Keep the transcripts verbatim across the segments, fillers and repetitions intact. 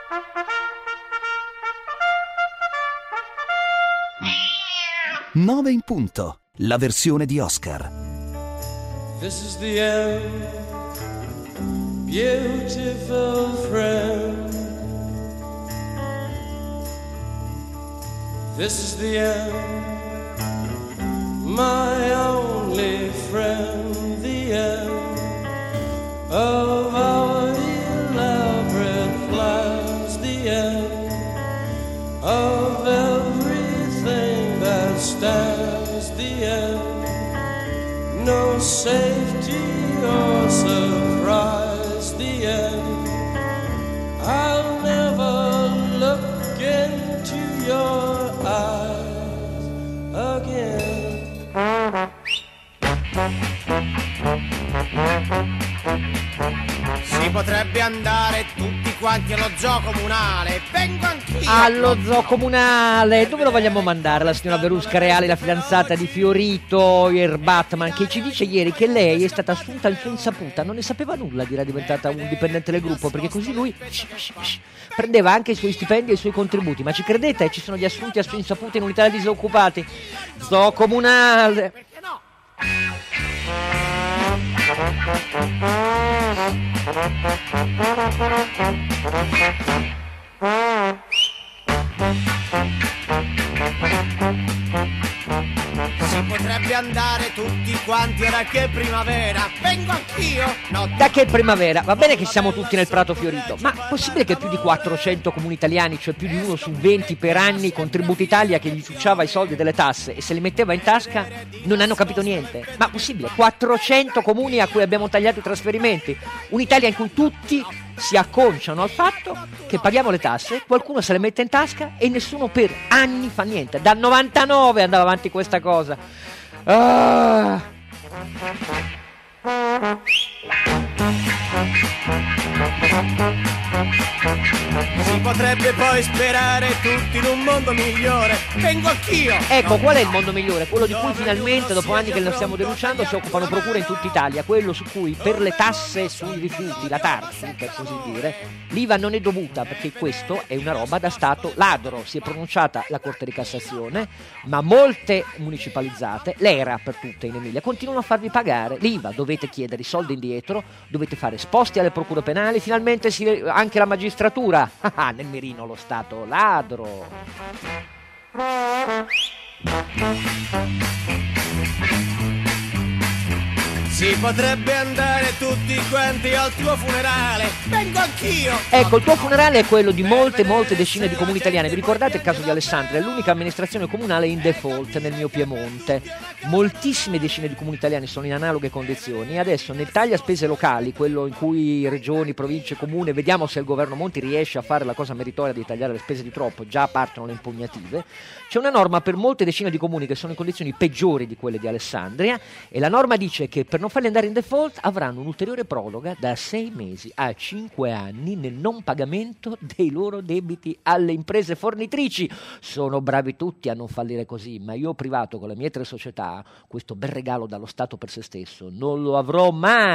nove in punto, la versione di Oscar. This is the end, beautiful friend. This is the end, my only friend. The end of our elaborate plans. The end of everything that stands. The end, no safety or surprise. The end, I'll never look into your eyes again. Si potrebbe andare tutti quanti allo zoo comunale. Vengo anch'io. Allo zoo comunale. Dove lo vogliamo mandare la signora Verusca Reale, la fidanzata di Fiorito, il Batman, che ci dice ieri che lei è stata assunta al suo insaputa. Non ne sapeva nulla di era diventata un dipendente del gruppo, perché così lui prendeva anche i suoi stipendi e i suoi contributi. Ma ci credete? Ci sono gli assunti a sua insaputa in unità di disoccupati. Zoo comunale. Perché no? Si potrebbe andare tutti quanti, era che primavera. Vengo anch'io. No, Da che primavera? Va bene che siamo tutti nel prato fiorito, ma possibile che più di quattrocento comuni italiani, cioè più di uno su venti per anni, contributi Italia che gli ciucciava i soldi delle tasse e se li metteva in tasca, non hanno capito niente? Ma possibile? quattrocento comuni a cui abbiamo tagliato i trasferimenti, un'Italia in cui tutti si acconciano al fatto che paghiamo le tasse, qualcuno se le mette in tasca e nessuno per anni fa niente. Dal novantanove andava avanti questa cosa. Ah. si potrebbe poi sperare tutti in un mondo migliore. Vengo anch'io. Ecco, qual è il mondo migliore? Quello di cui finalmente, dopo anni che lo stiamo denunciando, si occupano procure in tutta Italia. Quello su cui per le tasse sui rifiuti, la Tarsi per così dire, l'I V A non è dovuta, perché questo è una roba da Stato ladro. Si è pronunciata la Corte di Cassazione, ma molte municipalizzate, l'ERA per tutte in Emilia, continuano a farvi pagare l'I V A. Dovete chiedere i soldi indietro, dovete fare esposti alle procure penali, finalmente si, anche la magistratura. Ah, nel mirino lo Stato ladro. Si potrebbe andare tutti quanti al tuo funerale. Vengo anch'io. Ecco, il tuo funerale è quello di molte, molte decine di comuni italiani. Vi ricordate il caso di Alessandria? È l'unica amministrazione comunale in default nel mio Piemonte. Moltissime decine di comuni italiani sono in analoghe condizioni. E adesso nel taglia spese locali, quello in cui regioni, province, comune, vediamo se il governo Monti riesce a fare la cosa meritoria di tagliare le spese di troppo, già partono le impugnative. C'è una norma per molte decine di comuni che sono in condizioni peggiori di quelle di Alessandria, e la norma dice che per non farli andare in default avranno un'ulteriore proroga da sei mesi a cinque anni nel non pagamento dei loro debiti alle imprese fornitrici. Sono bravi tutti a non fallire così, ma io privato con le mie tre società questo bel regalo dallo Stato per se stesso non lo avrò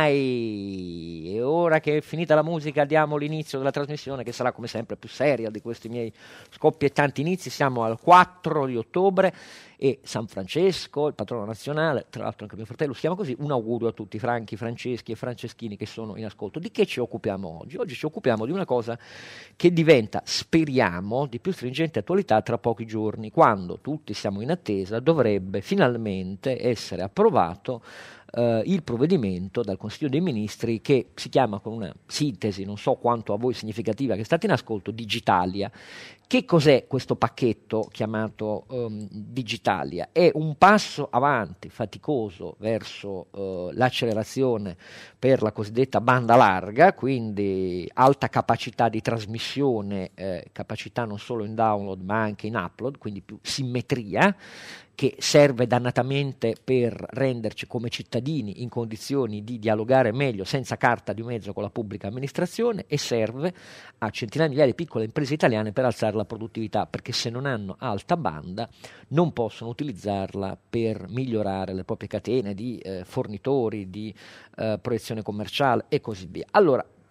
mai. E ora che è finita la musica diamo l'inizio della trasmissione, che sarà come sempre più seria di questi miei scoppiettanti inizi. Siamo al quattro di ottobre e San Francesco, il patrono nazionale, tra l'altro anche mio fratello si chiama così. Un augurio a tutti i Franchi, Franceschi e Franceschini che sono in ascolto. Di che ci occupiamo oggi? Oggi ci occupiamo di una cosa che diventa, speriamo, di più stringente attualità tra pochi giorni, quando tutti siamo in attesa, dovrebbe finalmente essere approvato Uh, il provvedimento dal Consiglio dei Ministri che si chiama, con una sintesi non so quanto a voi significativa che state in ascolto, Digitalia. Che cos'è questo pacchetto chiamato um, Digitalia? È un passo avanti faticoso verso uh, l'accelerazione per la cosiddetta banda larga, quindi alta capacità di trasmissione, eh, capacità non solo in download ma anche in upload, quindi più simmetria, che serve dannatamente per renderci come cittadini in condizioni di dialogare meglio senza carta di mezzo con la pubblica amministrazione, e serve a centinaia di migliaia di piccole imprese italiane per alzare la produttività, perché se non hanno alta banda non possono utilizzarla per migliorare le proprie catene di eh, fornitori, di eh, proiezione commerciale e così via. Allora,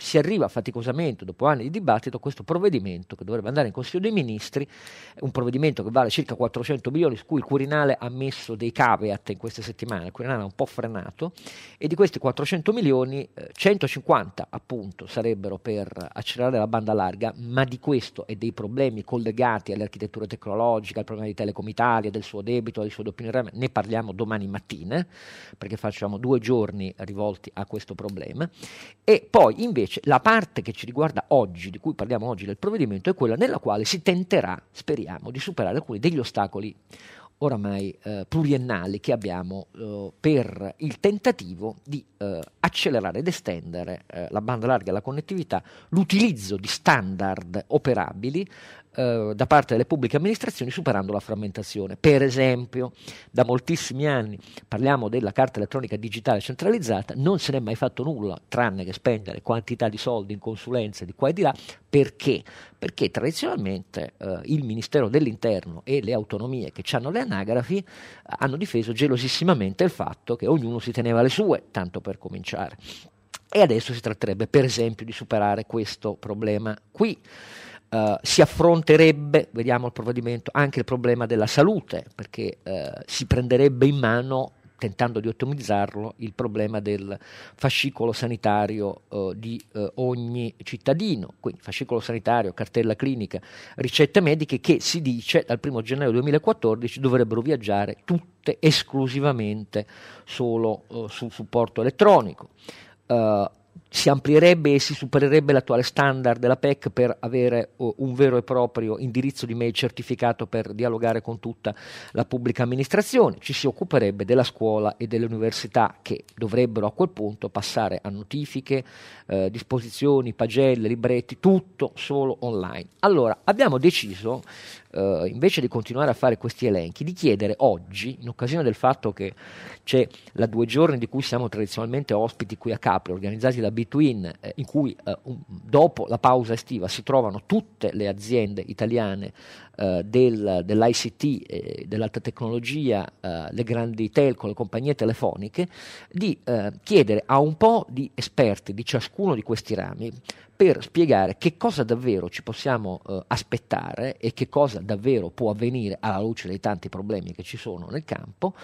si arriva faticosamente, dopo anni di dibattito, a questo provvedimento che dovrebbe andare in Consiglio dei Ministri, un provvedimento che vale circa quattrocento milioni, su cui il Quirinale ha messo dei caveat in queste settimane, il Quirinale ha un po' frenato, e di questi quattrocento milioni, eh, centocinquanta appunto sarebbero per accelerare la banda larga, ma di questo e dei problemi collegati alle architetture tecnologiche, al problema di Telecom Italia, del suo debito, dei suoi doppi RAM, ne parliamo domani mattina, perché facciamo due giorni rivolti a questo problema. E poi invece la parte che ci riguarda oggi, di cui parliamo oggi del provvedimento, è quella nella quale si tenterà, speriamo, di superare alcuni degli ostacoli oramai eh, pluriennali che abbiamo eh, per il tentativo di eh, accelerare ed estendere eh, la banda larga e la connettività, l'utilizzo di standard operabili eh, da parte delle pubbliche amministrazioni, superando la frammentazione. Per esempio, da moltissimi anni parliamo della carta elettronica digitale centralizzata, non se n'è mai fatto nulla tranne che spendere quantità di soldi in consulenze di qua e di là. Perché? Perché tradizionalmente eh, il Ministero dell'Interno e le autonomie che hanno le anagrafi eh, hanno difeso gelosissimamente il fatto che ognuno si teneva le sue, tanto per cominciare. E adesso si tratterebbe per esempio di superare questo problema qui. Uh, si affronterebbe, vediamo il provvedimento, anche il problema della salute, perché uh, si prenderebbe in mano, tentando di ottimizzarlo, il problema del fascicolo sanitario uh, di uh, ogni cittadino, quindi fascicolo sanitario, cartella clinica, ricette mediche che si dice dal primo gennaio duemilaquattordici dovrebbero viaggiare tutte esclusivamente solo uh, sul supporto elettronico. Uh, si amplierebbe e si supererebbe l'attuale standard della P E C per avere uh, un vero e proprio indirizzo di mail certificato per dialogare con tutta la pubblica amministrazione, ci si occuperebbe della scuola e delle università che dovrebbero a quel punto passare a notifiche, eh, disposizioni, pagelle, libretti, tutto solo online. Allora abbiamo deciso, Uh, invece di continuare a fare questi elenchi, di chiedere oggi, in occasione del fatto che c'è la due giorni di cui siamo tradizionalmente ospiti qui a Capri, organizzati da Between, eh, in cui uh, un, dopo la pausa estiva si trovano tutte le aziende italiane uh, del, dell'I C T, eh, dell'alta tecnologia, uh, le grandi telco, le compagnie telefoniche, di uh, chiedere a un po' di esperti di ciascuno di questi rami per spiegare che cosa davvero ci possiamo eh, aspettare e che cosa davvero può avvenire alla luce dei tanti problemi che ci sono nel campo,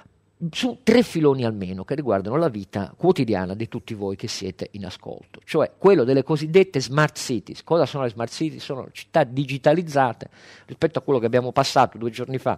su tre filoni almeno che riguardano la vita quotidiana di tutti voi che siete in ascolto, cioè quello delle cosiddette smart cities. Cosa sono le smart cities? Sono città digitalizzate rispetto a quello che abbiamo passato due giorni fa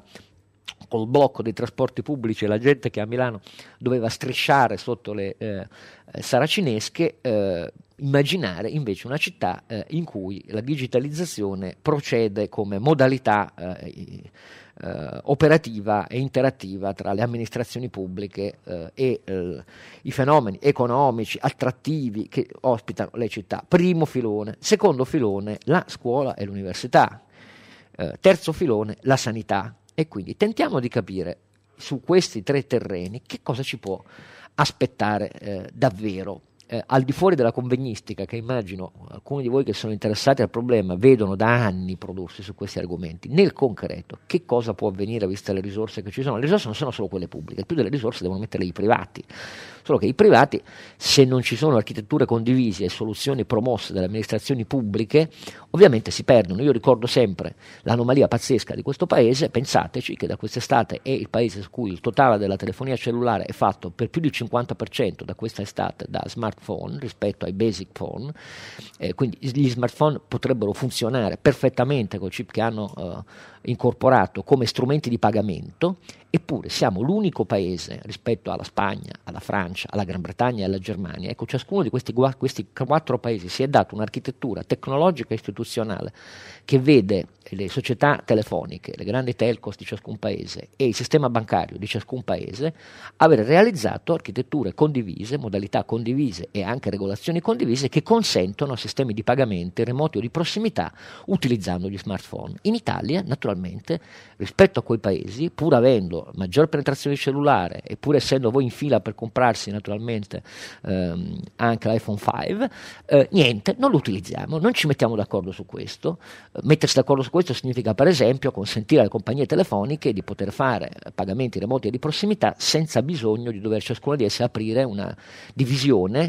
col blocco dei trasporti pubblici e la gente che a Milano doveva strisciare sotto le eh, saracinesche. eh, immaginare invece una città eh, in cui la digitalizzazione procede come modalità eh, eh, operativa e interattiva tra le amministrazioni pubbliche eh, e eh, i fenomeni economici attrattivi che ospitano le città. Primo filone. Secondo filone, la scuola e l'università. Eh, terzo filone, la sanità. E quindi tentiamo di capire su questi tre terreni che cosa ci può aspettare eh, davvero. Eh, al di fuori della convegnistica, che immagino alcuni di voi che sono interessati al problema vedono da anni prodursi su questi argomenti, nel concreto che cosa può avvenire viste le risorse che ci sono? Le risorse non sono solo quelle pubbliche, più delle risorse devono metterle i privati, solo che i privati, se non ci sono architetture condivise e soluzioni promosse dalle amministrazioni pubbliche, ovviamente si perdono. Io ricordo sempre l'anomalia pazzesca di questo paese, pensateci che da quest'estate è il paese su cui il totale della telefonia cellulare è fatto per più del cinquanta per cento da questa estate da smartphone rispetto ai basic phone, eh, quindi gli smartphone potrebbero funzionare perfettamente col chip che hanno eh, incorporato come strumenti di pagamento, eppure siamo l'unico paese rispetto alla Spagna, alla Francia, alla Gran Bretagna e alla Germania. Ecco, ciascuno di questi, questi quattro paesi si è dato un'architettura tecnologica e istituzionale che vede le società telefoniche, le grandi telcos di ciascun paese e il sistema bancario di ciascun paese avere realizzato architetture condivise, modalità condivise e anche regolazioni condivise che consentono a sistemi di pagamenti remoti o di prossimità utilizzando gli smartphone. In Italia, naturalmente, rispetto a quei paesi, pur avendo maggior penetrazione di cellulare e pur essendo voi in fila per comprarsi naturalmente ehm, anche l'iPhone cinque, eh, niente, non lo utilizziamo, non ci mettiamo d'accordo su questo. Mettersi d'accordo su questo significa per esempio consentire alle compagnie telefoniche di poter fare pagamenti remoti e di prossimità senza bisogno di dover ciascuna di esse aprire una divisione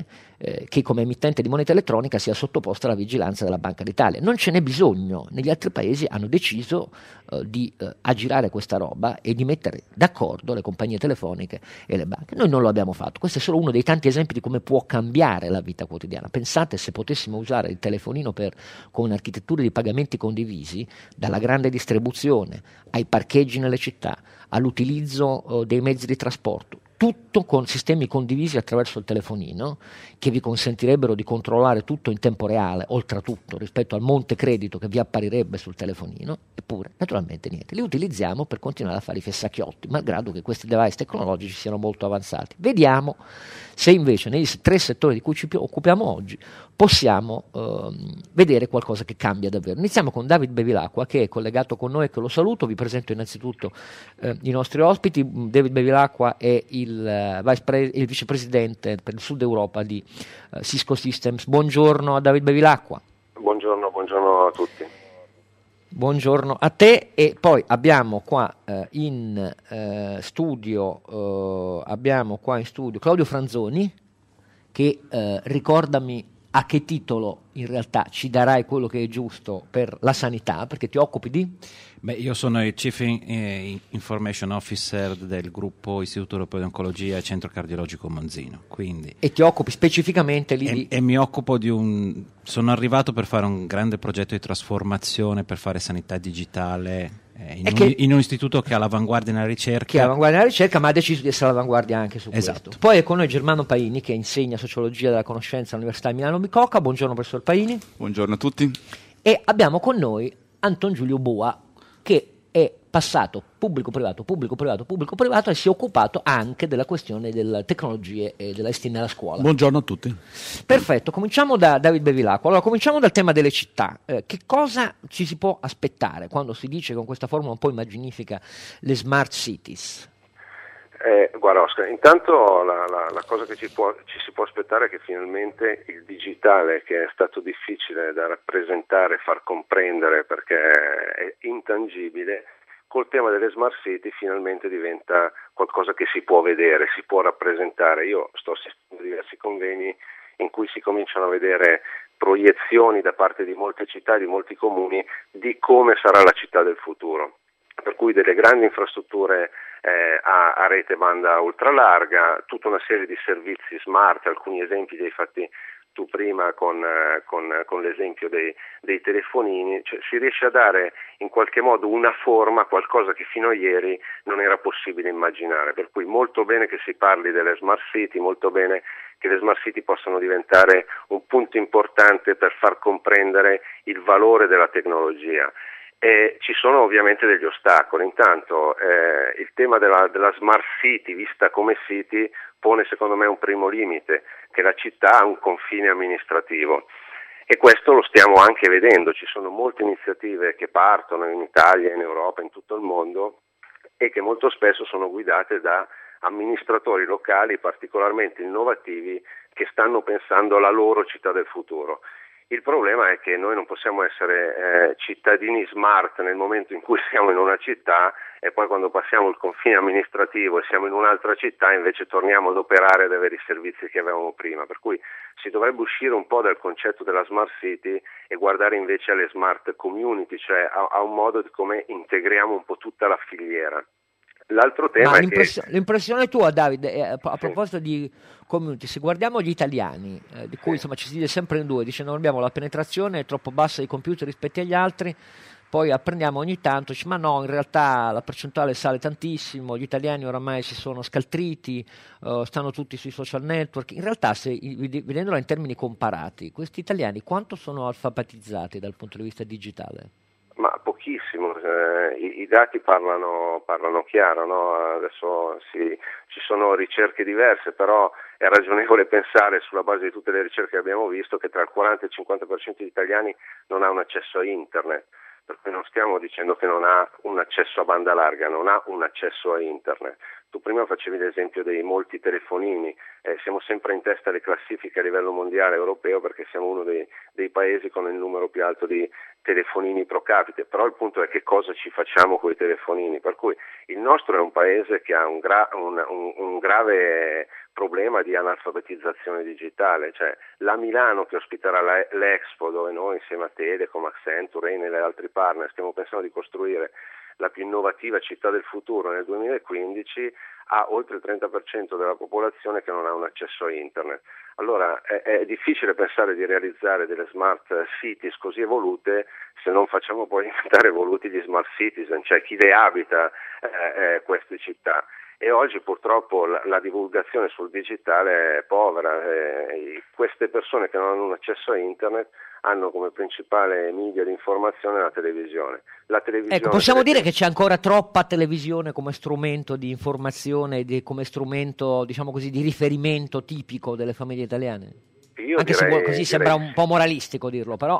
prevede eh, che come emittente di moneta elettronica sia sottoposta alla vigilanza della Banca d'Italia. Non ce n'è bisogno, negli altri paesi hanno deciso eh, di eh, aggirare questa roba e di mettere d'accordo le compagnie telefoniche e le banche. Noi non lo abbiamo fatto, questo è solo uno dei tanti esempi di come può cambiare la vita quotidiana. Pensate se potessimo usare il telefonino per, con architetture di pagamenti condivisi, dalla grande distribuzione ai parcheggi nelle città, all'utilizzo eh, dei mezzi di trasporto, tutto con sistemi condivisi attraverso il telefonino che vi consentirebbero di controllare tutto in tempo reale, oltretutto rispetto al monte credito che vi apparirebbe sul telefonino. Eppure naturalmente niente, li utilizziamo per continuare a fare i fessacchiotti, malgrado che questi device tecnologici siano molto avanzati. Vediamo se invece nei tre settori di cui ci occupiamo oggi possiamo ehm, vedere qualcosa che cambia davvero. Iniziamo con David Bevilacqua, che è collegato con noi e che lo saluto. Vi presento innanzitutto eh, i nostri ospiti. David Bevilacqua è il, uh, vice pre- il vicepresidente per il Sud Europa di uh, Cisco Systems. Buongiorno a David Bevilacqua. Buongiorno, buongiorno a tutti. Buongiorno a te. E poi abbiamo qua eh, in eh, studio eh, abbiamo qua in studio Claudio Franzoni, che eh, ricordami a che titolo in realtà ci darai quello che è giusto per la sanità, perché ti occupi di? Beh, io sono il Chief Information Officer del gruppo Istituto Europeo di Oncologia e Centro Cardiologico Monzino. Quindi, e ti occupi specificamente lì e, di... e mi occupo di un... sono arrivato per fare un grande progetto di trasformazione per fare sanità digitale eh, in, un, che, in un istituto che è all'avanguardia nella ricerca. Che è all'avanguardia nella ricerca, ma ha deciso di essere all'avanguardia anche su esatto. questo. Poi è con noi Germano Paini, che insegna sociologia della conoscenza all'Università di Milano Bicocca. Buongiorno professor Paini. Buongiorno a tutti. E abbiamo con noi Anton Giulio Boa, che è passato pubblico-privato, pubblico-privato, pubblico-privato e si è occupato anche della questione delle tecnologie e della I S T nella scuola. Buongiorno a tutti. Perfetto, cominciamo da David Bevilacqua. Allora, cominciamo dal tema delle città. Eh, che cosa ci si può aspettare quando si dice con questa formula un po' immaginifica le smart cities? Eh, guarda Oscar, intanto la, la, la cosa che ci, può, ci si può aspettare è che finalmente il digitale, che è stato difficile da rappresentare, far comprendere perché è intangibile, col tema delle smart city finalmente diventa qualcosa che si può vedere, si può rappresentare. Io sto assistendo a diversi convegni in cui si cominciano a vedere proiezioni da parte di molte città, di molti comuni, di come sarà la città del futuro. Per cui delle grandi infrastrutture eh, a, a rete banda ultralarga, tutta una serie di servizi smart, alcuni esempi li hai fatti tu prima con, eh, con, con l'esempio dei, dei telefonini, cioè, si riesce a dare in qualche modo una forma a qualcosa che fino a ieri non era possibile immaginare, per cui molto bene che si parli delle smart city, molto bene che le smart city possano diventare un punto importante per far comprendere il valore della tecnologia. Eh, ci sono ovviamente degli ostacoli. Intanto eh, il tema della, della smart city vista come city pone secondo me un primo limite, che la città ha un confine amministrativo, e questo lo stiamo anche vedendo. Ci sono molte iniziative che partono in Italia, in Europa, in tutto il mondo, e che molto spesso sono guidate da amministratori locali particolarmente innovativi che stanno pensando alla loro città del futuro. Il problema è che noi non possiamo essere eh, cittadini smart nel momento in cui siamo in una città e poi quando passiamo il confine amministrativo e siamo in un'altra città invece torniamo ad operare, ad avere i servizi che avevamo prima. Per cui si dovrebbe uscire un po' dal concetto della smart city e guardare invece alle smart community, cioè a, a un modo di come integriamo un po' tutta la filiera. L'altro tema Ma è l'impressione, che... l'impressione tua, Davide, è, a, a proposito di community, se guardiamo gli italiani, eh, di cui insomma ci si divide sempre in due, dice non abbiamo la penetrazione, è troppo bassa dei computer rispetto agli altri, poi apprendiamo ogni tanto, dice, ma no, in realtà la percentuale sale tantissimo, gli italiani oramai si sono scaltriti, uh, stanno tutti sui social network. In realtà, se, vedendola in termini comparati, questi italiani quanto sono alfabetizzati dal punto di vista digitale? Ma pochissimo, eh, i, i dati parlano, parlano chiaro, no? Adesso sì, ci sono ricerche diverse, però è ragionevole pensare, sulla base di tutte le ricerche che abbiamo visto, che tra il quaranta e il cinquanta per cento degli italiani non ha un accesso a internet, per cui non stiamo dicendo che non ha un accesso a banda larga, non ha un accesso a internet. Tu prima facevi l'esempio dei molti telefonini, eh, siamo sempre in testa alle classifiche a livello mondiale europeo perché siamo uno dei, dei paesi con il numero più alto di telefonini pro capite, però il punto è che cosa ci facciamo con i telefonini, per cui il nostro è un paese che ha un, gra- un, un, un grave problema di analfabetizzazione digitale, cioè la Milano che ospiterà la, l'Expo, dove noi insieme a Telecom, Accenture e gli altri partner stiamo pensando di costruire la più innovativa città del futuro nel duemilaquindici, ha oltre il trenta per cento della popolazione che non ha un accesso a internet. Allora è, è difficile pensare di realizzare delle smart cities così evolute se non facciamo poi diventare evoluti gli smart citizen, cioè chi le abita eh, eh, queste città. E oggi purtroppo la, la divulgazione sul digitale è povera, eh, queste persone che non hanno un accesso a internet hanno come principale media di informazione la televisione. La televisione ecco, possiamo deve... dire che c'è ancora troppa televisione come strumento di informazione, di, come strumento, diciamo così, di riferimento tipico delle famiglie italiane? Io Anche direi, se così direi... sembra un po' moralistico dirlo, però...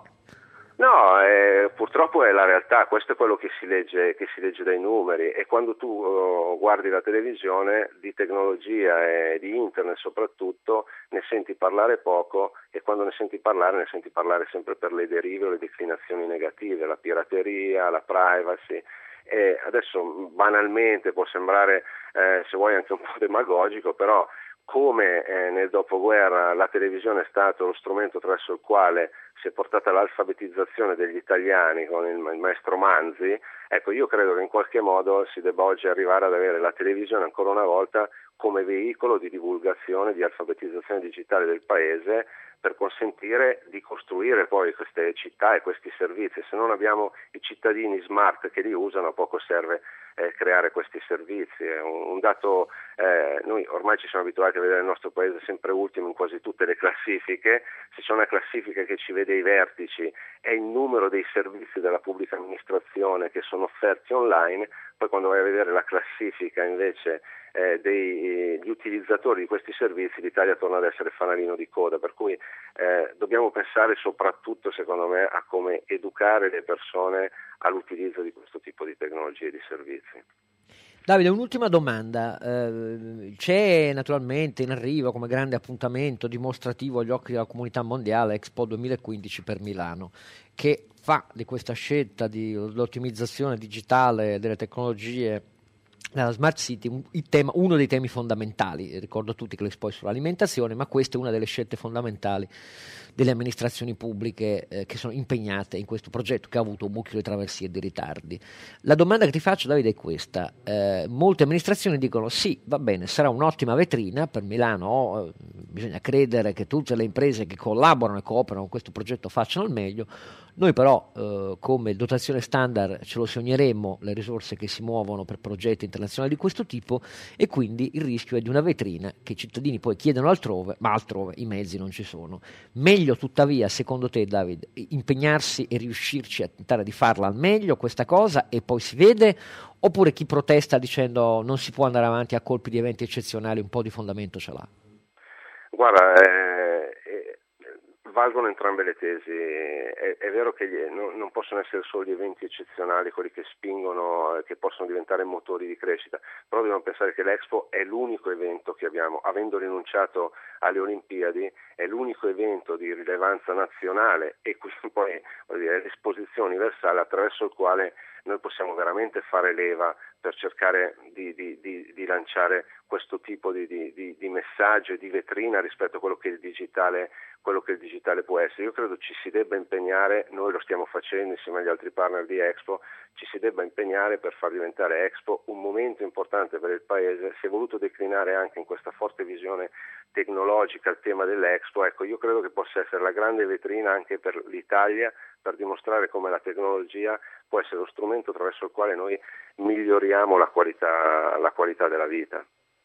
No, eh, purtroppo è la realtà, questo è quello che si legge, che si legge dai numeri, e quando tu uh, guardi la televisione di tecnologia e di internet soprattutto ne senti parlare poco, e quando ne senti parlare ne senti parlare sempre per le derive o le declinazioni negative, la pirateria, la privacy. E adesso banalmente può sembrare, eh, se vuoi, anche un po' demagogico, però come eh, nel dopoguerra la televisione è stato lo strumento attraverso il quale si è portata l'alfabetizzazione degli italiani con il, il maestro Manzi, ecco, io credo che in qualche modo si debba oggi arrivare ad avere la televisione ancora una volta come veicolo di divulgazione, di alfabetizzazione digitale del paese, per consentire di costruire poi queste città e questi servizi. Se non abbiamo i cittadini smart che li usano, a poco serve eh, creare questi servizi. È un, un dato, eh, noi ormai ci siamo abituati a vedere il nostro paese sempre ultimo in quasi tutte le classifiche. Se c'è una classifica che ci vede ai vertici è il numero dei servizi della pubblica amministrazione che sono offerti online, poi quando vai a vedere la classifica invece eh, degli utilizzatori di questi servizi, l'Italia torna ad essere fanalino di coda, per cui eh, dobbiamo pensare soprattutto, secondo me, a come educare le persone all'utilizzo di questo tipo di tecnologie e di servizi. Davide, un'ultima domanda. Eh, c'è naturalmente in arrivo come grande appuntamento dimostrativo agli occhi della comunità mondiale Expo duemilaquindici per Milano, che fa di questa scelta di l'ottimizzazione digitale delle tecnologie nella Smart City un, il tema, uno dei temi fondamentali. Ricordo a tutti che l'Expo è sull'alimentazione, ma questa è una delle scelte fondamentali delle amministrazioni pubbliche eh, che sono impegnate in questo progetto, che ha avuto un mucchio di traversie e di ritardi. La domanda che ti faccio, Davide, è questa. Eh, molte amministrazioni dicono sì, va bene, sarà un'ottima vetrina per Milano, eh, bisogna credere che tutte le imprese che collaborano e cooperano con questo progetto facciano il meglio. Noi però eh, come dotazione standard ce lo sogneremmo le risorse che si muovono per progetti internazionali di questo tipo, e quindi il rischio è di una vetrina che i cittadini poi chiedono altrove, ma altrove i mezzi non ci sono. Meglio tuttavia, secondo te, David, impegnarsi e riuscirci a tentare di farla al meglio questa cosa e poi si vede, oppure chi protesta dicendo non si può andare avanti a colpi di eventi eccezionali un po' di fondamento ce l'ha? Guarda, eh, eh, valgono entrambe le tesi. È, è vero che gli, no, non possono essere solo gli eventi eccezionali quelli che spingono, che possono diventare motori di crescita, però dobbiamo pensare che l'Expo è l'unico evento che abbiamo, avendo rinunciato alle Olimpiadi, è l'unico evento di rilevanza nazionale e quindi poi vuol dire, l'esposizione universale attraverso il quale noi possiamo veramente fare leva per cercare di, di, di, di lanciare questo tipo di, di, di messaggio e di vetrina rispetto a quello che il digitale, quello che il digitale può essere. Io credo ci si debba impegnare, noi lo stiamo facendo insieme agli altri partner di Expo, ci si debba impegnare per far diventare Expo un momento importante per il Paese. Si è voluto declinare anche in questa forte visione tecnologica il tema dell'Expo. Ecco, io credo che possa essere la grande vetrina anche per l'Italia, per dimostrare come la tecnologia può essere lo strumento attraverso il quale noi miglioriamo la qualità, la qualità della vita.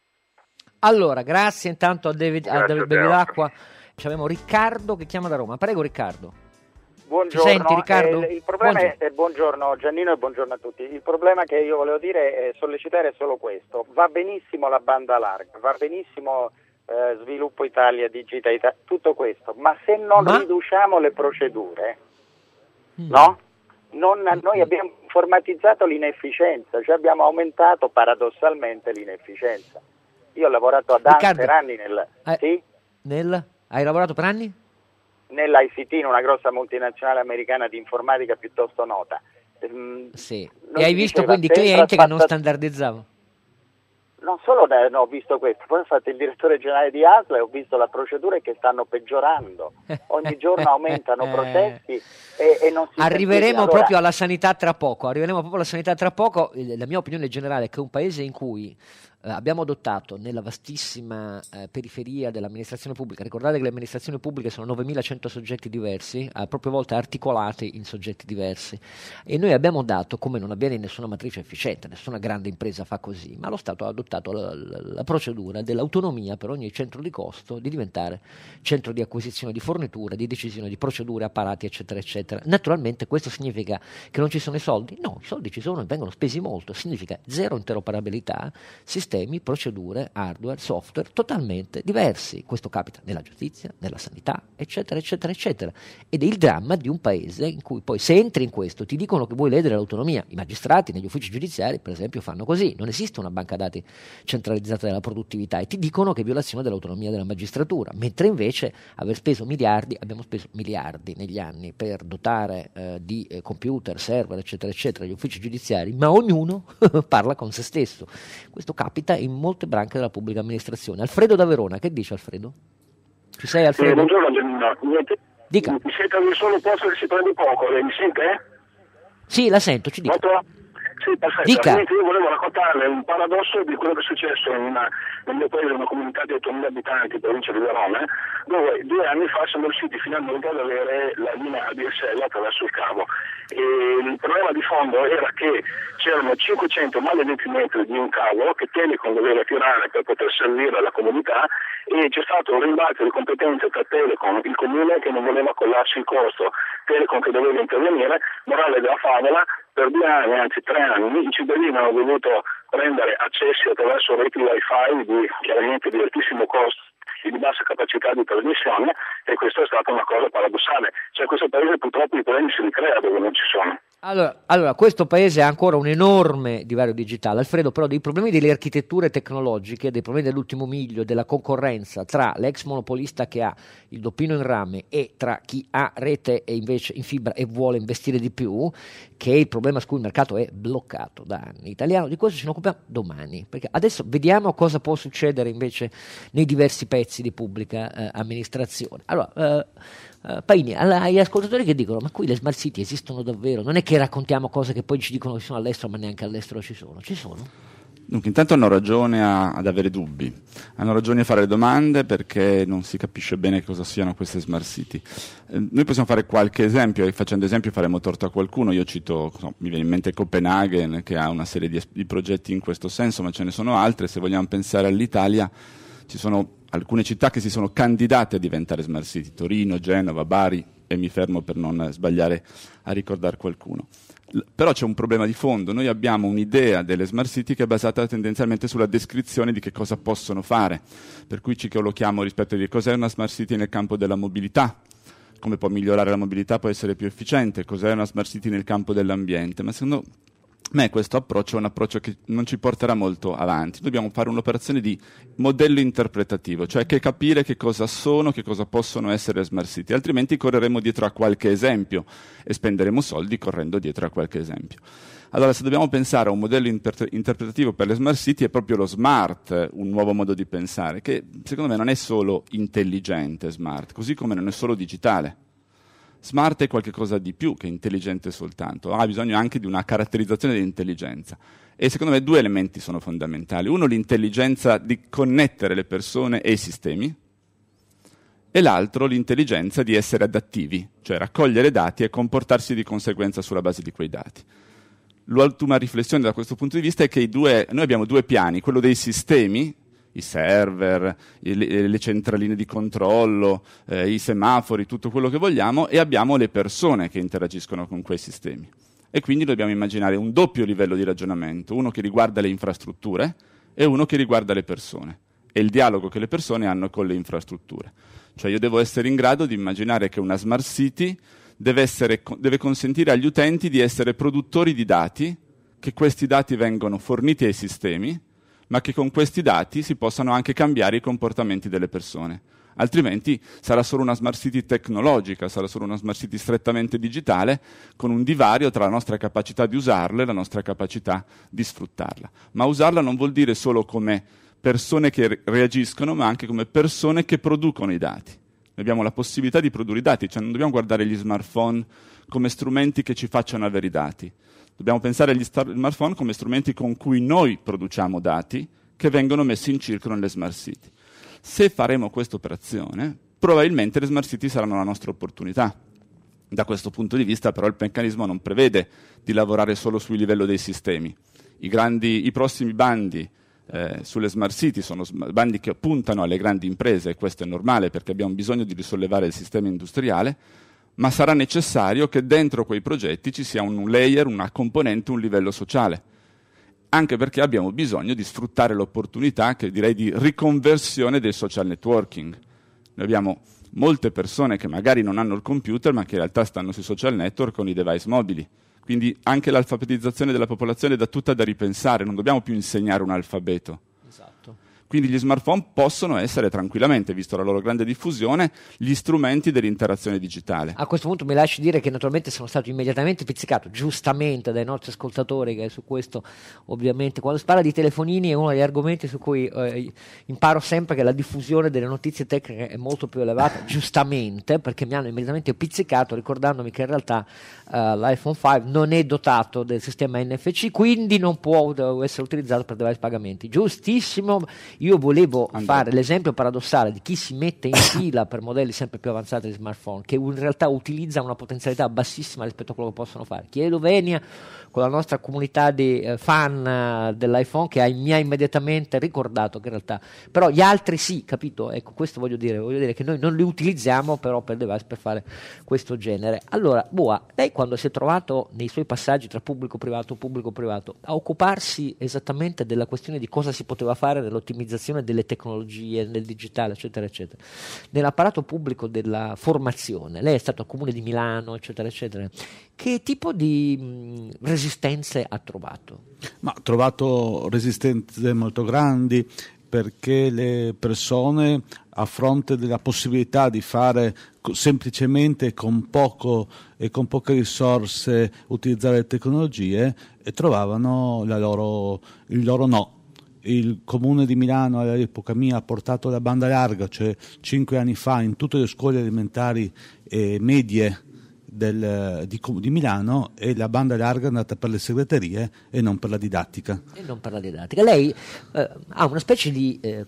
Allora, grazie intanto a David, Grazie a David a te, Bevilacqua. Abbiamo Riccardo che chiama da Roma. Prego Riccardo. Buongiorno. Ci senti, Riccardo? Eh, il problema buongiorno. È, è buongiorno Giannino e buongiorno a tutti. Il problema che io volevo dire è sollecitare è solo questo. Va benissimo la banda larga, va benissimo eh, Sviluppo Italia, Digita Italia, tutto questo, ma se non ma... riduciamo le procedure, mm. no? Non, noi abbiamo informatizzato l'inefficienza, cioè abbiamo aumentato paradossalmente l'inefficienza. Io ho lavorato ad anni, per anni nel... Eh, sì? nel... Hai lavorato per anni? Nell'I C T, in una grossa multinazionale americana di informatica piuttosto nota. Sì. E hai visto quindi clienti che non standardizzavano? non solo ne, no, ho visto questo, poi ho fatto il direttore generale di A S L e ho visto le procedure che stanno peggiorando, ogni giorno aumentano processi e, e non si arriveremo allora, proprio alla sanità tra poco, arriveremo proprio alla sanità tra poco. La mia opinione generale è che un paese in cui eh, abbiamo adottato nella vastissima eh, periferia dell'amministrazione pubblica, ricordate che le amministrazioni pubbliche sono novemilacento soggetti diversi, a proprie volte articolati in soggetti diversi, e noi abbiamo dato, come non avviene in nessuna matrice efficiente, nessuna grande impresa fa così, ma lo Stato ha adottato la, la, la procedura dell'autonomia per ogni centro di costo di diventare centro di acquisizione di forniture, di decisione di procedure, apparati, eccetera, eccetera. Naturalmente questo significa che non ci sono i soldi? No, i soldi ci sono e vengono spesi molto, significa zero interoperabilità, sistemi, procedure, hardware, software totalmente diversi. Questo capita nella giustizia, nella sanità, eccetera, eccetera, eccetera. Ed è il dramma di un paese in cui poi se entri in questo ti dicono che vuoi ledere l'autonomia. I magistrati negli uffici giudiziari, per esempio, fanno così. Non esiste una banca dati centralizzata della produttività e ti dicono che è violazione dell'autonomia della magistratura, mentre invece aver speso miliardi, abbiamo speso miliardi negli anni per dotare eh, di eh, computer, server, eccetera, eccetera, gli uffici giudiziari, ma ognuno parla con se stesso. Questo capita in molte branche della pubblica amministrazione. Alfredo da Verona, che dice Alfredo? Ci sei, Alfredo? Eh, buongiorno Giannino, niente. Dica. Mi sento nel solo posto che si prende poco, lei mi sente? Sì, la sento, ci dica. Molto? Sì, perfetto. Dica. Niente, io volevo raccontarle un paradosso di quello che è successo in una, nel mio paese, una comunità di ottomila abitanti, provincia di Verona, dove due anni fa siamo riusciti finalmente ad avere la linea A D S L attraverso il cavo. E il problema di fondo era che c'erano cinquecento maledetti metri di un cavo che Telecom doveva tirare per poter servire la comunità, e c'è stato un rimbalzo di competenze tra Telecom, il comune che non voleva collarsi il costo, Telecom che doveva intervenire. Morale della favola: per due anni, anzi tre anni, i cittadini hanno dovuto prendere accessi attraverso reti wifi di, chiaramente di altissimo costo e di bassa capacità di trasmissione, e questa è stata una cosa paradossale. Cioè questo paese purtroppo i problemi si ricrea dove non ci sono. Allora, allora, questo paese ha ancora un enorme divario digitale, Alfredo, però dei problemi delle architetture tecnologiche, dei problemi dell'ultimo miglio, della concorrenza tra l'ex monopolista che ha il doppino in rame e tra chi ha rete e invece in fibra e vuole investire di più, che è il problema su cui il mercato è bloccato da anni italiano, di questo ce ne occupiamo domani, perché adesso vediamo cosa può succedere invece nei diversi pezzi di pubblica eh, amministrazione. Allora, eh, Uh, Paini, agli ascoltatori che dicono: ma qui le smart city esistono davvero? Non è che raccontiamo cose che poi ci dicono che sono all'estero, ma neanche all'estero ci sono. Ci sono? Dunque, intanto hanno ragione a, ad avere dubbi, hanno ragione a fare domande, perché non si capisce bene cosa siano queste smart city. Eh, noi possiamo fare qualche esempio, e facendo esempio faremo torto a qualcuno. Io cito, no, mi viene in mente Copenaghen, che ha una serie di, di progetti in questo senso, ma ce ne sono altre. Se vogliamo pensare all'Italia, ci sono alcune città che si sono candidate a diventare smart city: Torino, Genova, Bari, e mi fermo per non sbagliare a ricordare qualcuno. L- però c'è un problema di fondo. Noi abbiamo un'idea delle smart city che è basata tendenzialmente sulla descrizione di che cosa possono fare, per cui ci collochiamo rispetto a dire cos'è una smart city nel campo della mobilità, come può migliorare la mobilità, può essere più efficiente, cos'è una smart city nel campo dell'ambiente. Ma secondo me questo approccio è un approccio che non ci porterà molto avanti. Dobbiamo fare un'operazione di modello interpretativo, cioè che capire che cosa sono, che cosa possono essere smart city, altrimenti correremo dietro a qualche esempio e spenderemo soldi correndo dietro a qualche esempio. Allora, se dobbiamo pensare a un modello inter- interpretativo per le smart city, è proprio lo smart un nuovo modo di pensare, che secondo me non è solo intelligente smart, così come non è solo digitale. Smart è qualcosa di più che intelligente soltanto, ha bisogno anche di una caratterizzazione di intelligenza. E secondo me due elementi sono fondamentali. Uno, l'intelligenza di connettere le persone e i sistemi, e l'altro, l'intelligenza di essere adattivi, cioè raccogliere dati e comportarsi di conseguenza sulla base di quei dati. L'ultima riflessione da questo punto di vista è che i due, noi abbiamo due piani: quello dei sistemi, i server, i, le, le centraline di controllo, eh, i semafori, tutto quello che vogliamo, e abbiamo le persone che interagiscono con quei sistemi. E quindi dobbiamo immaginare un doppio livello di ragionamento, uno che riguarda le infrastrutture e uno che riguarda le persone, e il dialogo che le persone hanno con le infrastrutture. Cioè io devo essere in grado di immaginare che una smart city deve, essere, deve consentire agli utenti di essere produttori di dati, che questi dati vengono forniti ai sistemi, ma che con questi dati si possano anche cambiare i comportamenti delle persone. altrimenti sarà solo una smart city tecnologica, sarà solo una smart city strettamente digitale, con un divario tra la nostra capacità di usarla e la nostra capacità di sfruttarla. Ma usarla non vuol dire solo come persone che re- reagiscono, ma anche come persone che producono i dati. Abbiamo la possibilità di produrre i dati, cioè non dobbiamo guardare gli smartphone come strumenti che ci facciano avere i dati. Dobbiamo pensare agli star- smartphone come strumenti con cui noi produciamo dati che vengono messi in circolo nelle smart city. Se faremo questa operazione, probabilmente le smart city saranno la nostra opportunità. Da questo punto di vista, però, il meccanismo non prevede di lavorare solo sul livello dei sistemi. I, grandi, i prossimi bandi eh, sulle smart city sono sm- bandi che puntano alle grandi imprese, e questo è normale perché abbiamo bisogno di risollevare il sistema industriale, ma sarà necessario che dentro quei progetti ci sia un layer, una componente, un livello sociale, anche perché abbiamo bisogno di sfruttare l'opportunità, che direi di riconversione del social networking. Noi abbiamo molte persone che magari non hanno il computer, ma che in realtà stanno sui social network con i device mobili. Quindi anche l'alfabetizzazione della popolazione è da tutta da ripensare, non dobbiamo più insegnare un alfabeto. Esatto. Quindi gli smartphone possono essere tranquillamente, visto la loro grande diffusione, gli strumenti dell'interazione digitale. A questo punto mi lasci dire che naturalmente sono stato immediatamente pizzicato, giustamente, dai nostri ascoltatori, che su questo ovviamente, quando si parla di telefonini, è uno degli argomenti su cui eh, imparo sempre che la diffusione delle notizie tecniche è molto più elevata, giustamente, perché mi hanno immediatamente pizzicato ricordandomi che in realtà eh, l'iPhone cinque non è dotato del sistema N F C, quindi non può essere utilizzato per device pagamenti. Giustissimo. Io volevo Andrei. fare l'esempio paradossale di chi si mette in fila per modelli sempre più avanzati di smartphone, che in realtà utilizza una potenzialità bassissima rispetto a quello che possono fare. Chiedo venia con la nostra comunità di eh, fan uh, dell'iPhone, che ha, mi ha immediatamente ricordato che in realtà, però gli altri sì, capito? Ecco, questo voglio dire, voglio dire che noi non li utilizziamo però per device per fare questo genere. Allora, Boa, lei quando si è trovato nei suoi passaggi tra pubblico-privato, pubblico-privato, a occuparsi esattamente della questione di cosa si poteva fare nell'ottimizzazione delle tecnologie, nel digitale, eccetera, eccetera. Nell'apparato pubblico della formazione, lei è stato al Comune di Milano, eccetera, eccetera. Che tipo di mh, resistenze ha trovato? Ma ha trovato resistenze molto grandi, perché le persone, a fronte della possibilità di fare semplicemente con poco e con poche risorse utilizzare le tecnologie, e trovavano la loro, il loro no. Il Comune di Milano all'epoca mia ha portato la banda larga, cioè cinque anni fa, in tutte le scuole elementari e medie del, di, di Milano, e la banda larga è andata per le segreterie e non per la didattica. E non per la didattica. Lei eh, ha una specie di eh,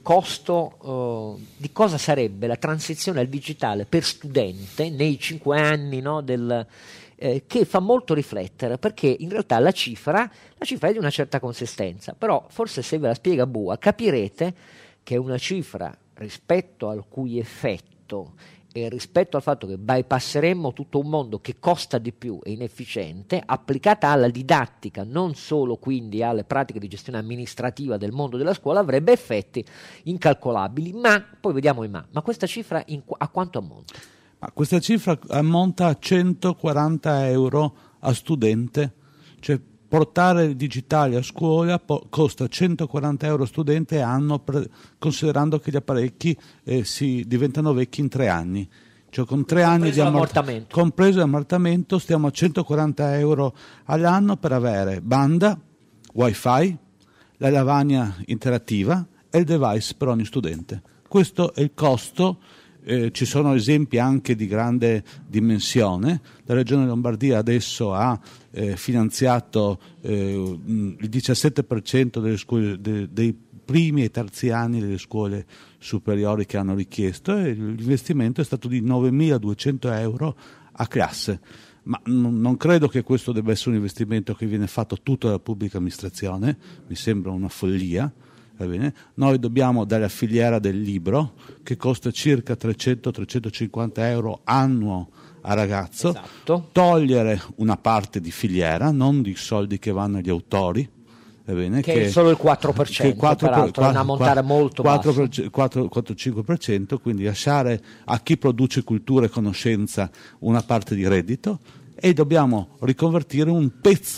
costo eh, di cosa sarebbe la transizione al digitale per studente nei cinque anni, no, del... Eh, che fa molto riflettere, perché in realtà la cifra, la cifra è di una certa consistenza, però forse se ve la spiega Boa capirete che è una cifra rispetto al cui effetto e rispetto al fatto che bypasseremmo tutto un mondo che costa di più e inefficiente, applicata alla didattica, non solo quindi alle pratiche di gestione amministrativa del mondo della scuola, avrebbe effetti incalcolabili. Ma poi vediamo i ma. Ma questa cifra in, a quanto ammonta? Questa cifra ammonta a centoquaranta euro a studente, cioè portare il digitale a scuola po- costa centoquaranta euro a studente anno, per, considerando che gli apparecchi eh, si diventano vecchi in tre anni. Cioè con tre anni di ammortamento. Compreso l'ammortamento, stiamo a centoquaranta euro all'anno per avere banda, wifi, la lavagna interattiva e il device per ogni studente. Questo è il costo. Eh, ci sono esempi anche di grande dimensione. La Regione Lombardia adesso ha eh, finanziato eh, il diciassette per cento delle scuole, de, dei primi e terzi anni delle scuole superiori che hanno richiesto, e l'investimento è stato di novemiladuecento euro a classe. Ma n- non credo che questo debba essere un investimento che viene fatto tutta dalla pubblica amministrazione, mi sembra una follia. Va bene? Noi dobbiamo dalla filiera del libro, che costa circa trecento trecentocinquanta euro annuo a ragazzo, esatto, togliere una parte di filiera, non di soldi che vanno agli autori, va bene? Che, che è solo il quattro per cento, quattro per, peraltro, è un ammontare molto basso. quattro cinque per cento, quindi lasciare a chi produce cultura e conoscenza una parte di reddito, e dobbiamo riconvertire un pezzo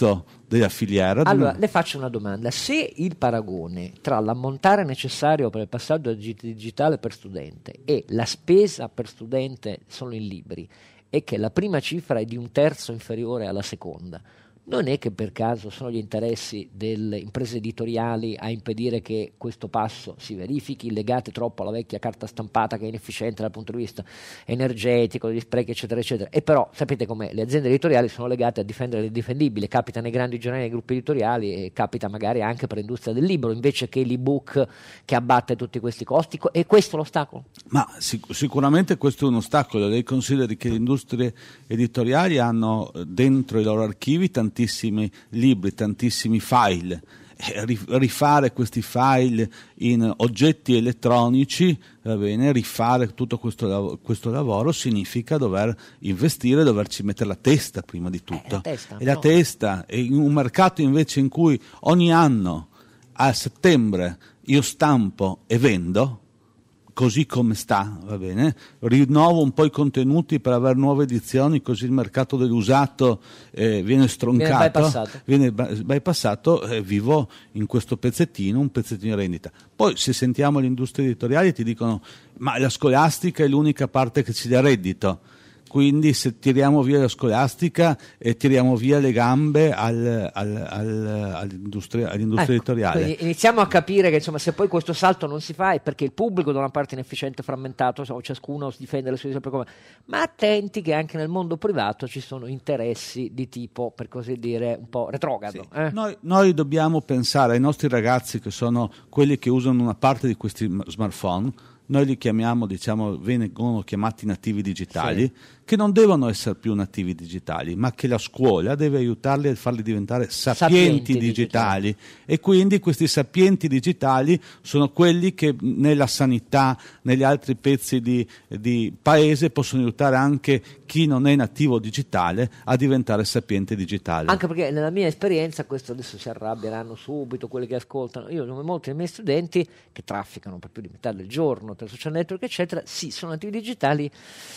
della filiera. Allora, le faccio una domanda: se il paragone tra l'ammontare necessario per il passaggio al digitale per studente e la spesa per studente solo in libri è che la prima cifra è di un terzo inferiore alla seconda, non è che per caso sono gli interessi delle imprese editoriali a impedire che questo passo si verifichi, legate troppo alla vecchia carta stampata che è inefficiente dal punto di vista energetico, degli sprechi eccetera eccetera, e però sapete com'è, le aziende editoriali sono legate a difendere l'indifendibile, capita nei grandi giornali, nei gruppi editoriali, e capita magari anche per l'industria del libro, invece che l'ebook che abbatte tutti questi costi. E questo è l'ostacolo? Ma sic- sicuramente questo è un ostacolo. Lei consideri che le industrie editoriali hanno dentro i loro archivi tanti tantissimi libri, tantissimi file, e rifare questi file in oggetti elettronici, va bene, rifare tutto questo, questo lavoro significa dover investire, doverci mettere la testa prima di tutto. Eh, la testa, e la no. testa, e in un mercato invece in cui ogni anno a settembre io stampo e vendo, così come sta, va bene, rinnovo un po' i contenuti per avere nuove edizioni, così il mercato dell'usato eh, viene stroncato, viene bypassato, viene bypassato eh, vivo in questo pezzettino, un pezzettino di rendita. Poi se sentiamo le industrie editoriali ti dicono ma la scolastica è l'unica parte che ci dà reddito, quindi se tiriamo via la scolastica e tiriamo via le gambe al, al, al, all'industria, all'industria ecco, editoriale. Iniziamo a capire che insomma, se poi questo salto non si fa è perché il pubblico da una parte è inefficiente, frammentato, so, ciascuno si difende le sue sempre come, ma attenti che anche nel mondo privato ci sono interessi di tipo, per così dire, un po' retrogrado. Sì. Eh? Noi, noi dobbiamo pensare ai nostri ragazzi che sono quelli che usano una parte di questi smartphone. Noi li chiamiamo, diciamo, vengono chiamati nativi digitali, sì, che non devono essere più nativi digitali, ma che la scuola deve aiutarli a farli diventare sapienti, sapienti digitali. digitali. E quindi questi sapienti digitali sono quelli che nella sanità, negli altri pezzi di, di paese possono aiutare anche chi non è nativo digitale a diventare sapiente digitale. Anche perché nella mia esperienza, questo adesso si arrabbieranno subito quelli che ascoltano, io ho molti dei miei studenti che trafficano per più di metà del giorno tra social network eccetera, sì, sono nativi digitali,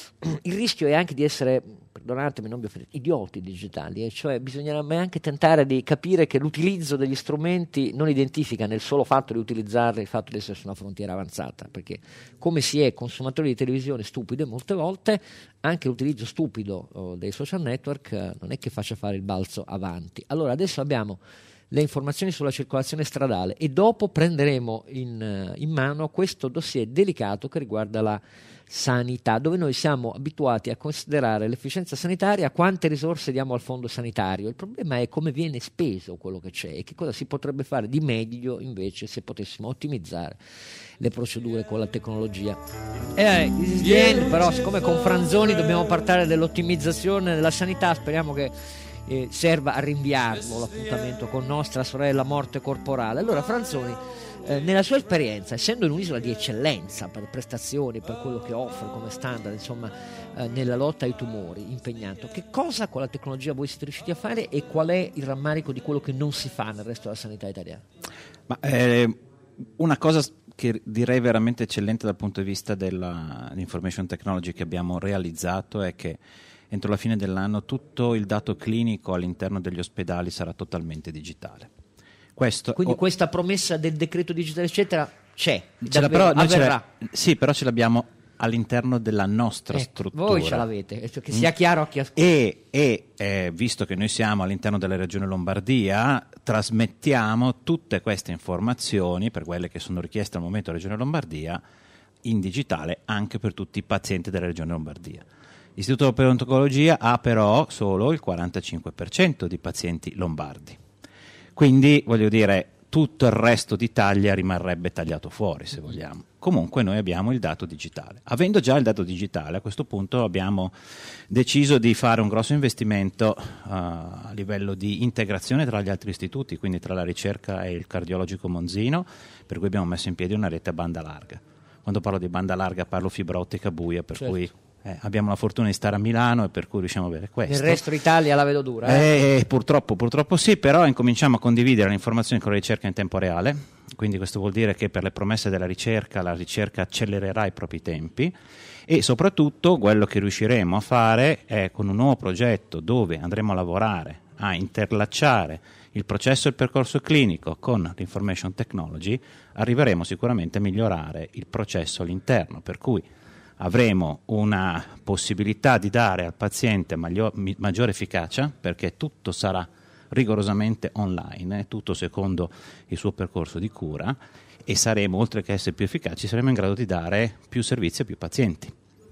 il rischio è anche di essere, perdonatemi, non vi offendete, idioti digitali, eh? Cioè bisognerebbe anche tentare di capire che l'utilizzo degli strumenti non identifica nel solo fatto di utilizzarli il fatto di essere su una frontiera avanzata, perché come si è consumatori di televisione stupide molte volte, anche l'utilizzo stupido oh, dei social network eh, non è che faccia fare il balzo avanti. Allora adesso abbiamo le informazioni sulla circolazione stradale e dopo prenderemo in, in mano questo dossier delicato che riguarda la sanità, dove noi siamo abituati a considerare l'efficienza sanitaria quante risorse diamo al fondo sanitario. Il problema è come viene speso quello che c'è e che cosa si potrebbe fare di meglio invece se potessimo ottimizzare le procedure con la tecnologia. Eh, yeah, però siccome con Franzoni dobbiamo parlare dell'ottimizzazione della sanità, speriamo che Eh, serva a rinviarlo l'appuntamento con nostra sorella Morte Corporale. Allora Franzoni, eh, nella sua esperienza, essendo in un'isola di eccellenza per prestazioni, per quello che offre come standard, insomma, eh, nella lotta ai tumori, impegnato, che cosa con la tecnologia voi siete riusciti a fare e qual è il rammarico di quello che non si fa nel resto della sanità italiana? Ma, eh, una cosa che direi veramente eccellente dal punto di vista dell'information technology che abbiamo realizzato è che entro la fine dell'anno tutto il dato clinico all'interno degli ospedali sarà totalmente digitale. Questo, Quindi oh, questa promessa del decreto digitale eccetera c'è, ce la, però, noi ce avverrà. la, sì, però ce l'abbiamo all'interno della nostra eh, struttura. Voi ce l'avete, che sia chiaro a chi ascolta. E, e eh, visto che noi siamo all'interno della regione Lombardia, trasmettiamo tutte queste informazioni, per quelle che sono richieste al momento alla regione Lombardia, in digitale anche per tutti i pazienti della regione Lombardia. L'Istituto per l'Oncologia ha però solo il quarantacinque per cento di pazienti lombardi. Quindi, voglio dire, tutto il resto d'Italia rimarrebbe tagliato fuori, se vogliamo. Comunque noi abbiamo il dato digitale. Avendo già il dato digitale, a questo punto abbiamo deciso di fare un grosso investimento uh, a livello di integrazione tra gli altri istituti, quindi tra la ricerca e il cardiologico Monzino, per cui abbiamo messo in piedi una rete a banda larga. Quando parlo di banda larga parlo fibra ottica buia, per certo. cui Eh, abbiamo la fortuna di stare a Milano e per cui riusciamo a avere questo. Nel resto d'Italia la vedo dura. Eh? Eh, purtroppo, purtroppo sì, però incominciamo a condividere le informazioni con la ricerca in tempo reale, quindi questo vuol dire che per le promesse della ricerca la ricerca accelererà i propri tempi e soprattutto quello che riusciremo a fare è con un nuovo progetto dove andremo a lavorare a interlacciare il processo e il percorso clinico con l'information technology, arriveremo sicuramente a migliorare il processo all'interno, per cui avremo una possibilità di dare al paziente maglio, mi, maggiore efficacia, perché tutto sarà rigorosamente online, eh, tutto secondo il suo percorso di cura, e saremo, oltre che essere più efficaci, saremo in grado di dare più servizi a più pazienti.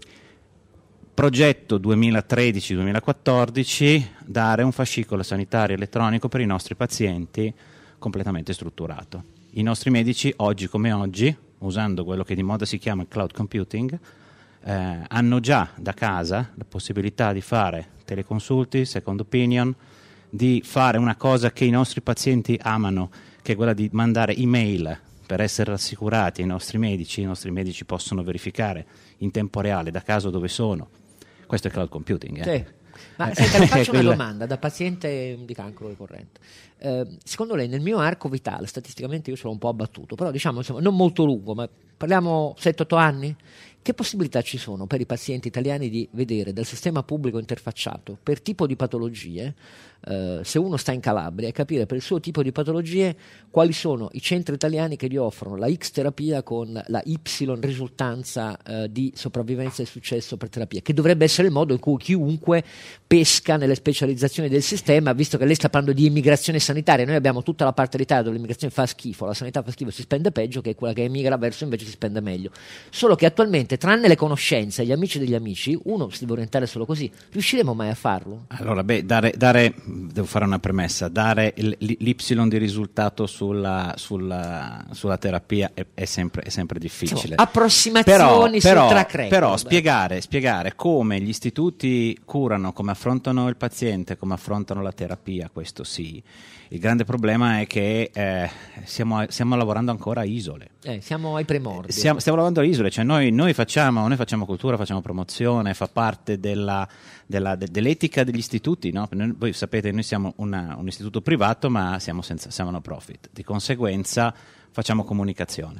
Progetto duemilatredici duemilaquattordici, dare un fascicolo sanitario elettronico per i nostri pazienti completamente strutturato. I nostri medici, oggi come oggi, usando quello che di moda si chiama cloud computing, eh, hanno già da casa la possibilità di fare teleconsulti, second opinion, di fare una cosa che i nostri pazienti amano, che è quella di mandare email per essere rassicurati ai nostri medici. I nostri medici possono verificare in tempo reale da casa dove sono. Questo è cloud computing. Eh? Sì. Ma senta, le faccio una Quella... domanda da paziente di cancro ricorrente. Eh, secondo lei nel mio arco vitale, statisticamente io ce l'ho un po' abbattuto, però diciamo insomma, non molto lungo, ma parliamo sette otto anni, che possibilità ci sono per i pazienti italiani di vedere dal sistema pubblico interfacciato per tipo di patologie, eh, se uno sta in Calabria, e capire per il suo tipo di patologie quali sono i centri italiani che gli offrono la X terapia con la Y risultanza eh, di sopravvivenza e successo per terapia, che dovrebbe essere il modo in cui chiunque pesca nelle specializzazioni del sistema, visto che lei sta parlando di immigrazione sanitaria. Noi abbiamo tutta la parte d'Italia dove l'immigrazione fa schifo, la sanità fa schifo, si spende peggio, che è quella che emigra verso invece si spende meglio, solo che attualmente, tranne le conoscenze e gli amici degli amici, uno si deve orientare solo così. Riusciremo mai a farlo? Allora, beh, dare, dare devo fare una premessa, dare il, l'Y di risultato sulla, sulla, sulla terapia è, è, sempre, è sempre difficile. Insomma, approssimazioni però, sul però, track record. Però spiegare, spiegare come gli istituti curano, come affrontano il paziente, come affrontano la terapia, questo sì. Il grande problema è che eh, stiamo, stiamo lavorando ancora a isole. Eh, siamo ai primordi. Stiamo, stiamo lavorando a isole, cioè noi, noi, facciamo, noi facciamo cultura, facciamo promozione, fa parte della, della, de, dell'etica degli istituti, no? Noi, voi sapete, noi siamo una, un istituto privato, ma siamo, senza, siamo no profit, di conseguenza facciamo comunicazione.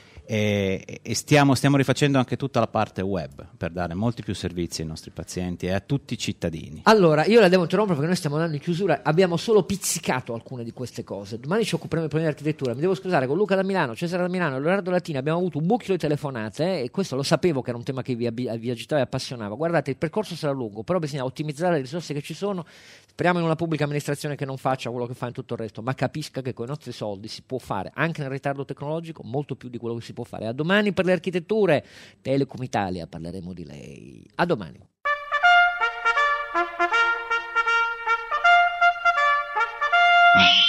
E, e stiamo, stiamo rifacendo anche tutta la parte web per dare molti più servizi ai nostri pazienti e a tutti i cittadini. Allora, io la devo interrompere perché noi stiamo andando in chiusura, abbiamo solo pizzicato alcune di queste cose. Domani ci occuperemo del problema di architettura. Mi devo scusare con Luca da Milano, Cesare da Milano, Leonardo Latini, abbiamo avuto un mucchio di telefonate eh, e questo lo sapevo che era un tema che vi, vi agitava e appassionava. Guardate, il percorso sarà lungo, però bisogna ottimizzare le risorse che ci sono. Speriamo in una pubblica amministrazione che non faccia quello che fa in tutto il resto, ma capisca che con i nostri soldi si può fare, anche nel ritardo tecnologico, molto più di quello che si può fare. A domani per le architetture. Telecom Italia, parleremo di lei. A domani. Bye.